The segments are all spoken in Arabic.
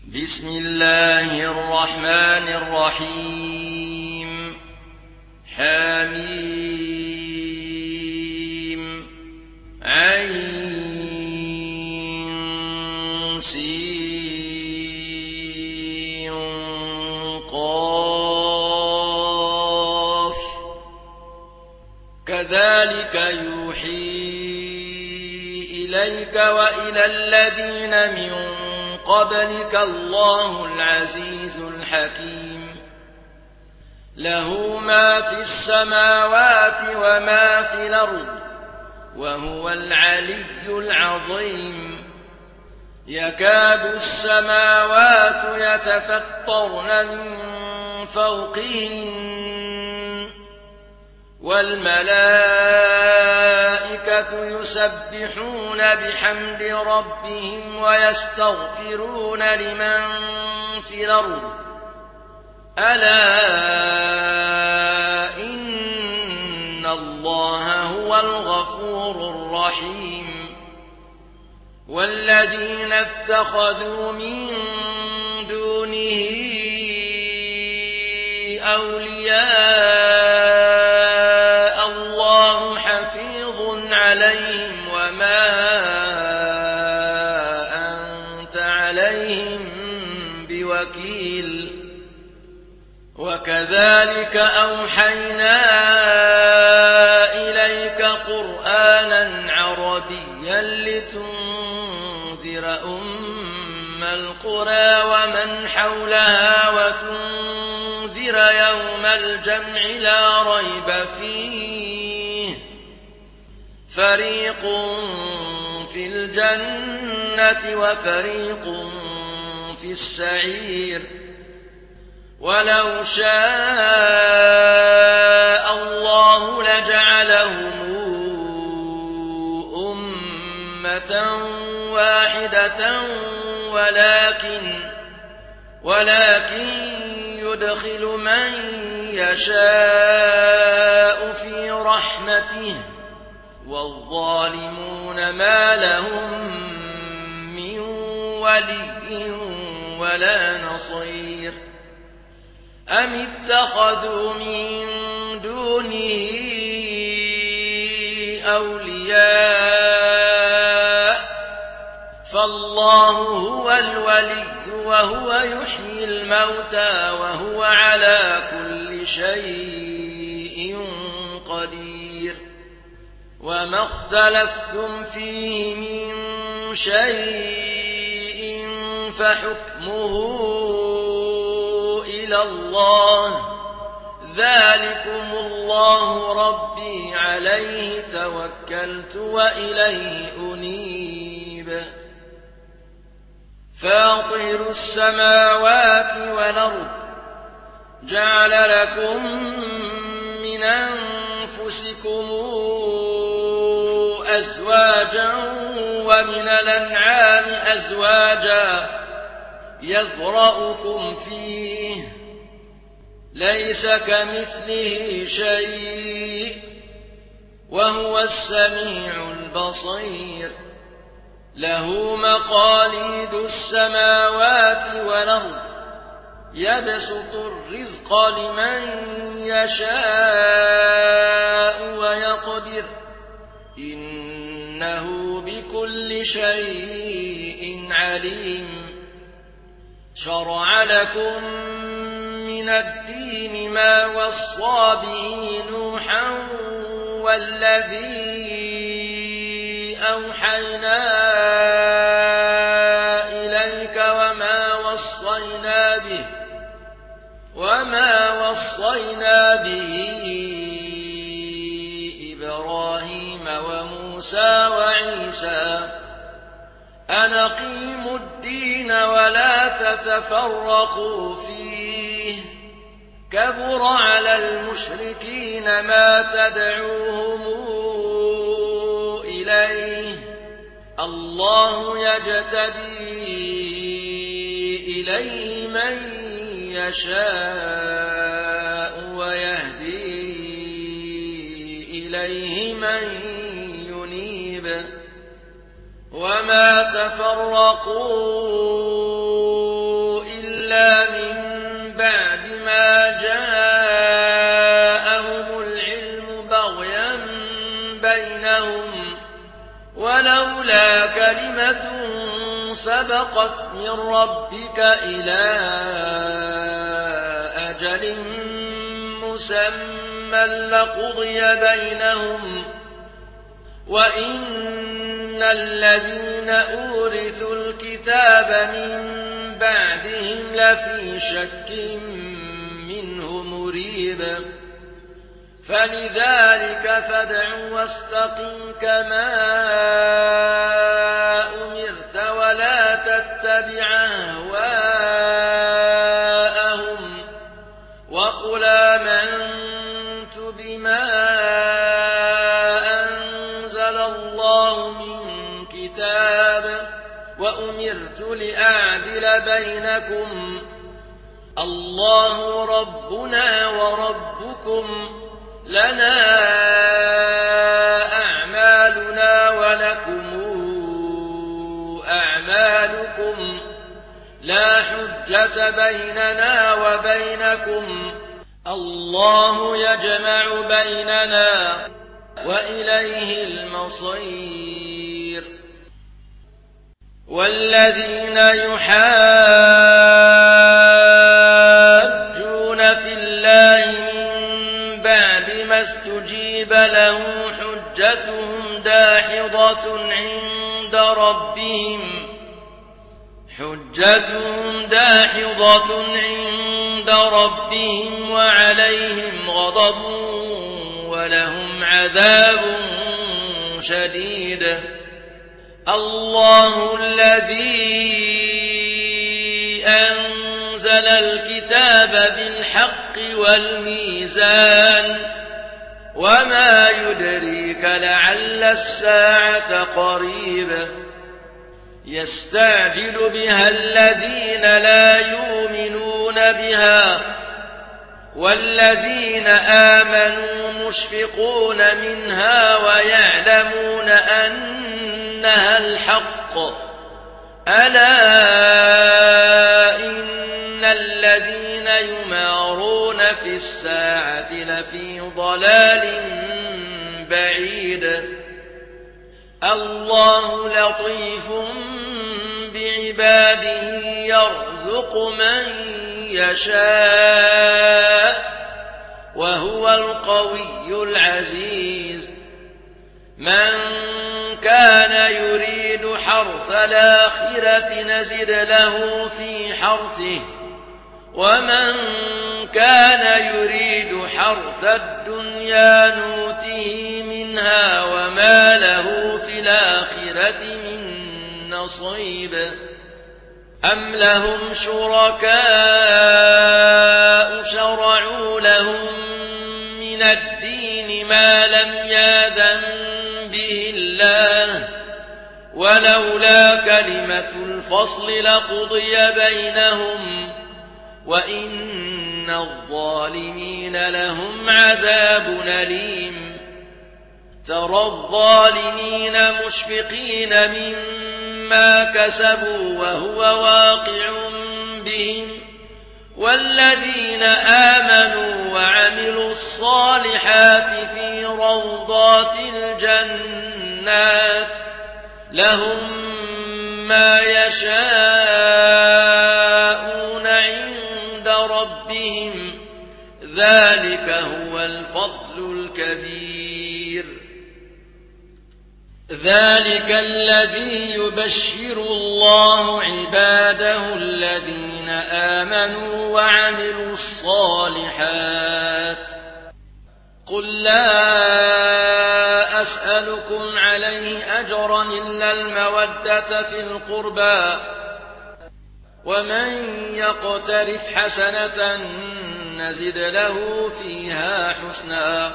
بسم الله الرحمن الرحيم حميم عين سين قاف كذلك يوحي إليك وإلى الذين من قبلك الله العزيز الحكيم له ما في السماوات وما في الأرض وهو العلي العظيم يكاد السماوات يتفطرن من فوقهن والملائكة يسبحون بحمد ربهم ويستغفرون لمن في الأرض ألا إن الله هو الغفور الرحيم والذين اتخذوا من دونه أولياء الله حفيظ عليهم وما أنت عليهم بوكيل وكذلك أوحينا إليك قرآنا عربيا لتنذر أم القرى ومن حولها وتنذر يوم الجمع لا ريب فيه فريق في الجنة وفريق في السعير ولو شاء الله لجعلهم أمة واحدة ولكن يدخل من يشاء في رحمته والظالمون ما لهم من ولي ولا نصير أم اتخذوا من دونه أولياء فالله هو الولي وهو يحيي الموتى وهو على كل شيء قدير وما اختلفتم فيه من شيء فحكمه إلى الله ذلكم الله ربي عليه توكلت وإليه أنيب فاطر السماوات والأرض جعل لكم من أنفسكم أزواجا ومن الأنعام أزواجا يذرأكم فيه ليس كمثله شيء وهو السميع البصير له مقاليد السماوات والأرض يبسط الرزق لمن يشاء ويقدر إنه بكل شيء عليم شرع لكم من الدين ما وصى به نوحا والذي أوحينا إليك وما وصينا به إبراهيم وموسى وعيسى أن أقيموا الدين ولا تتفرقوا فيه كبر على المشركين ما تدعوهم إليه الله يجتبي إليه من يشاء ويهدي إليه من ينيب وما تفرقوا إلا من بعد ما جاءهم العلم بغيا بينهم ولولا كلمة سبقت من ربك إلى أجل مسمى لقضي بينهم وإن الذين أورثوا الكتاب من بعدهم لفي شك منه مريب فلذلك فادع واستقم كما أمرت ولا تتبع أهواءهم وقل آمنت بما أنزل الله من كتاب وأمرت لأعدل بينكم الله ربنا وربكم لنا أعمالنا ولكم أعمالكم لا حجة بيننا وبينكم الله يجمع بيننا وإليه المصير والذين يحاجون في الله من بعد ما استجيب له حجتهم داحضة عند ربهم وعليهم غضب ولهم عذاب شديد الله الذي أنزل الكتاب بالحق والميزان وما يدريك لعل الساعة قريبة يستعجل بها الذين لا يؤمنون بها والذين آمنوا مشفقون منها ويعلمون أنها الحق ألا إن الذين يمارون في الساعة لفي ضلال بعيد الله لطيف بعباده يرزق من يشاء وهو القوي العزيز من كان يريد حرث الآخرة نزد له في حرثه ومن كان يريد حرث الدنيا نوته منها وما له في الآخرة من نصيب أم لهم شركاء شرعوا لهم من الدين ما لم يأذن به الله ولولا كلمة الفصل لقضي بينهم وإن الظالمين لهم عذاب أليم ترى الظالمين مشفقين مما كسبوا وهو واقع بهم والذين آمنوا وعملوا الصالحات في روضات الجنات لهم ما يشاءون عند ربهم ذلك هو الفضل الكبير ذلك الذي يبشر الله عباده الذين آمنوا وعملوا الصالحات قل لا أسألكم عليه أجرا إلا المودة في القربى ومن يقترف حسنة نزد له فيها حسنا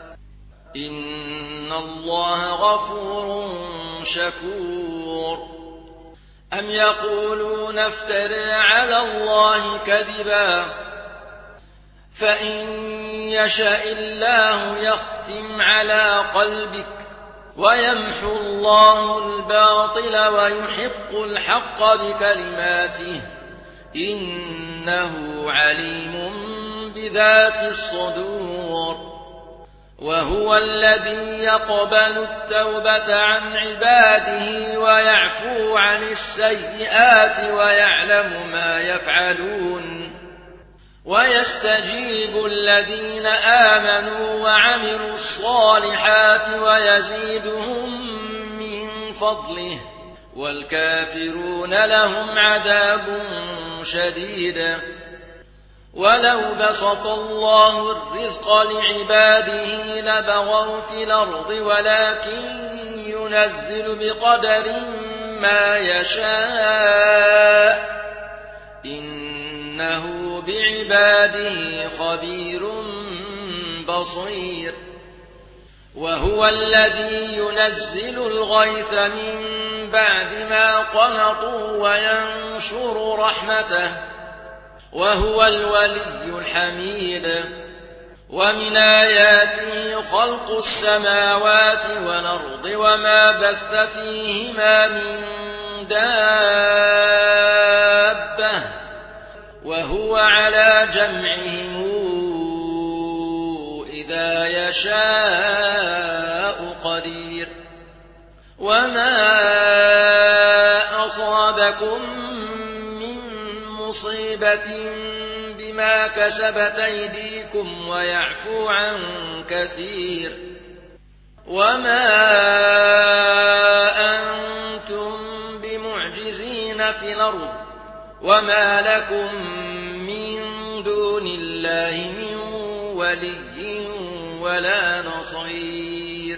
إن الله غفور شكور أم يقولون افترى على الله كذبا فإن يشاء الله يختم على قلبك ويمحو الله الباطل ويحق الحق بكلماته إنه عليم بذات الصدور وهو الذي يقبل التوبة عن عباده ويعفو عن السيئات ويعلم ما يفعلون ويستجيب الذين آمنوا وعملوا الصالحات ويزيدهم من فضله والكافرون لهم عذاب شديد ولو بسط الله الرزق لعباده لبغوا في الأرض ولكن ينزل بقدر ما يشاء إنه بعباده خبير بصير وهو الذي ينزل الغيث من بعد ما قنطوا وينشر رحمته وهو الولي الحميد ومن آياته خلق السماوات والأرض وما بث فيهما من دابة وهو على جمعهم إذا يشاء قدير وما أصابكم من مصيبة بما كسبت أيديكم ويعفو عن كثير وما أنتم بمعجزين في الأرض وما لكم من دون الله من ولي ولا نصير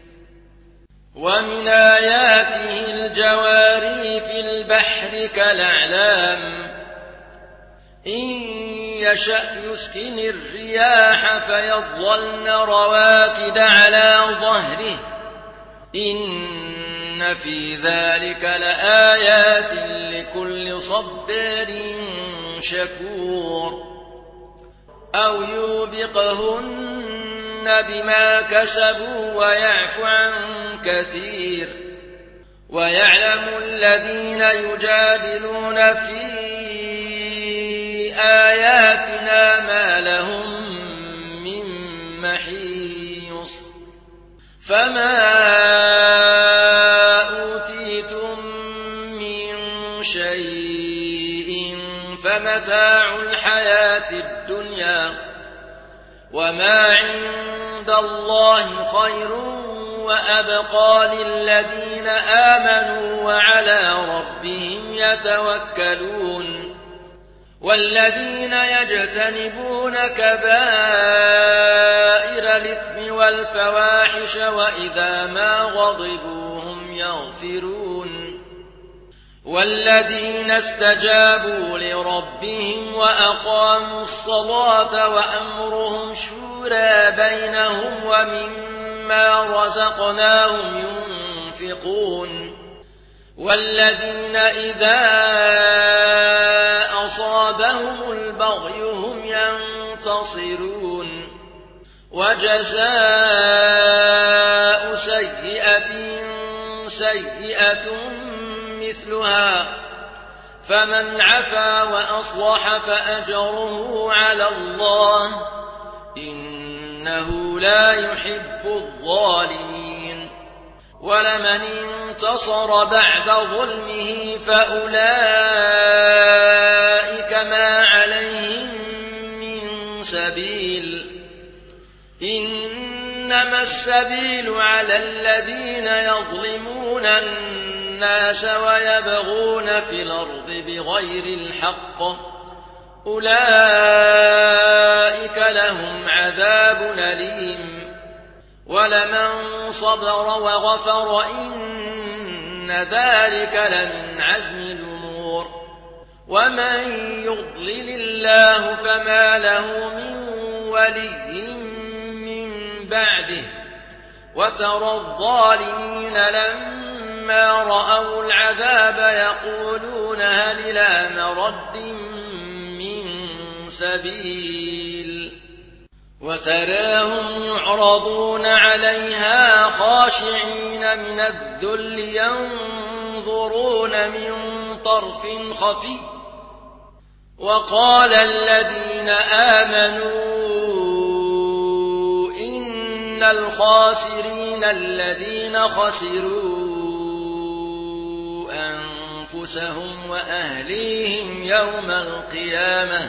ومن آياته الجواري في البحر كالأعلام إن يشأ يسكن الرياح فيظلن رواكد على ظهره إن في ذلك لآيات لكل صبار شكور أو يوبقهن بما كسبوا ويعفو عن كثير ويعلم الذين يجادلون في آياتنا ما لهم من محيص فما أوتيتم من شيء فمتاع الحياة الدنيا وما عند الله خير وأبقى للذين آمنوا وعلى ربهم يتوكلون والذين يجتنبون كبائر الإثم والفواحش وإذا ما غضبوا هم يغفرون والذين استجابوا لربهم وأقاموا الصلاة وأمرهم شورى بينهم ومما رزقناهم ينفقون والذين إذا أصابهم البغي هم ينتصرون وجزاء سيئة سيئة مثلها فمن عفا وأصلح فأجره على الله إنه لا يحب الظالمين ولمن انتصر بعد ظلمه فأولئك ما عليهم من سبيل إنما السبيل على الذين يظلمون الناس ويبغون في الأرض بغير الحق أولئك لهم عذاب أليم ولمن صبر وغفر إن ذلك لمن عزم الأمور ومن يضلل الله فما له من ولي من بعده وترى الظالمين لما رأوا العذاب يقولون هل إلى مرد من سبيل وتراهم يعرضون عليها خاشعين من الذل ينظرون من طرف خفي وقال الذين آمنوا إن الخاسرين الذين خسروا أنفسهم وأهليهم يوم القيامة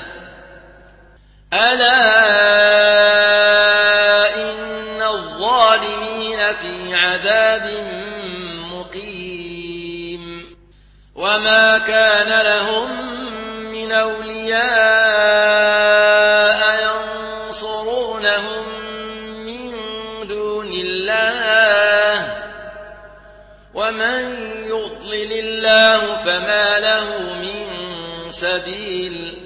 ألا إن الظالمين في عذاب مقيم وما كان لهم من أولياء ينصرونهم من دون الله ومن يضلل الله فما له من سبيل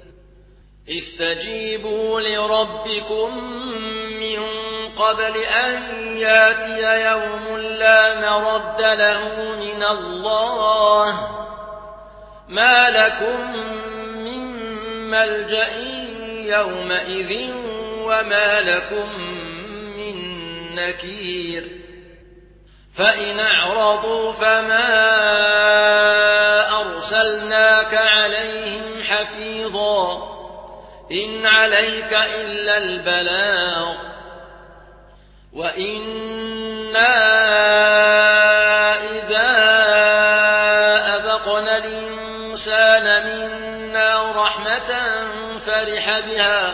استجيبوا لربكم من قبل أن ياتي يوم لا مرد له من الله ما لكم من ملجأ يومئذ وما لكم من نكير فإن أعرضوا فما أرسلناك عليهم حفيظا إن عليك إلا البلاغ وإنا إذا أذقنا الإنسان منا رحمة فرح بها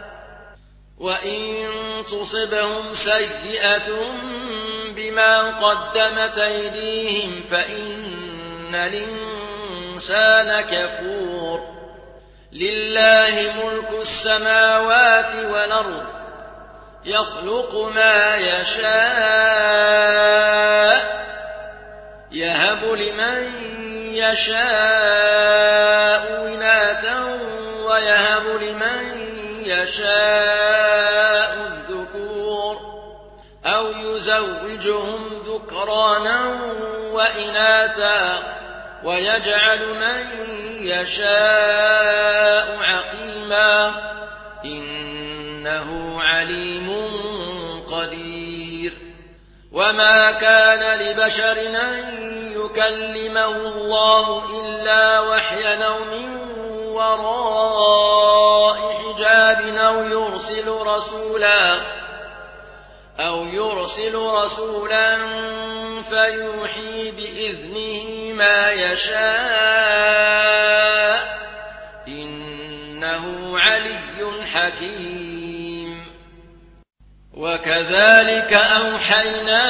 وإن تصبهم سيئة بما قدمت أيديهم فإن الإنسان كفور لله ملك السماوات والأرض يخلق ما يشاء يهب لمن يشاء إناثا ويهب لمن يشاء الذكور أو يزوجهم ذكرانا وإناثا ويجعل من يشاء عقيما إنه عليم قدير وما كان لبشر أن يكلمه الله إلا وحيا أو من وراء حجاب أو يرسل رسولا فيوحي بإذنه ما يشاء إنه علي حكيم وكذلك أوحينا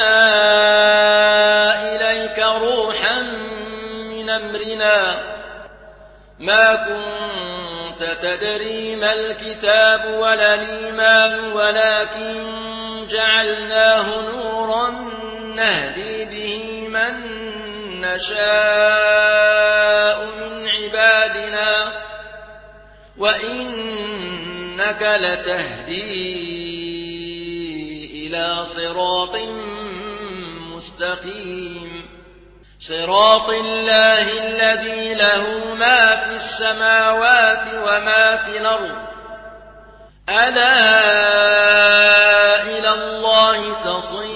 إليك روحا من أمرنا ما كنت تدري ما الكتاب ولا الإيمان ولكن جعلناه نورا نهدي به من نشاء من عبادنا وإنك لتهدي إلى صراط مستقيم صراط الله الذي له ما في السماوات وما في الأرض ألا إلى الله تصير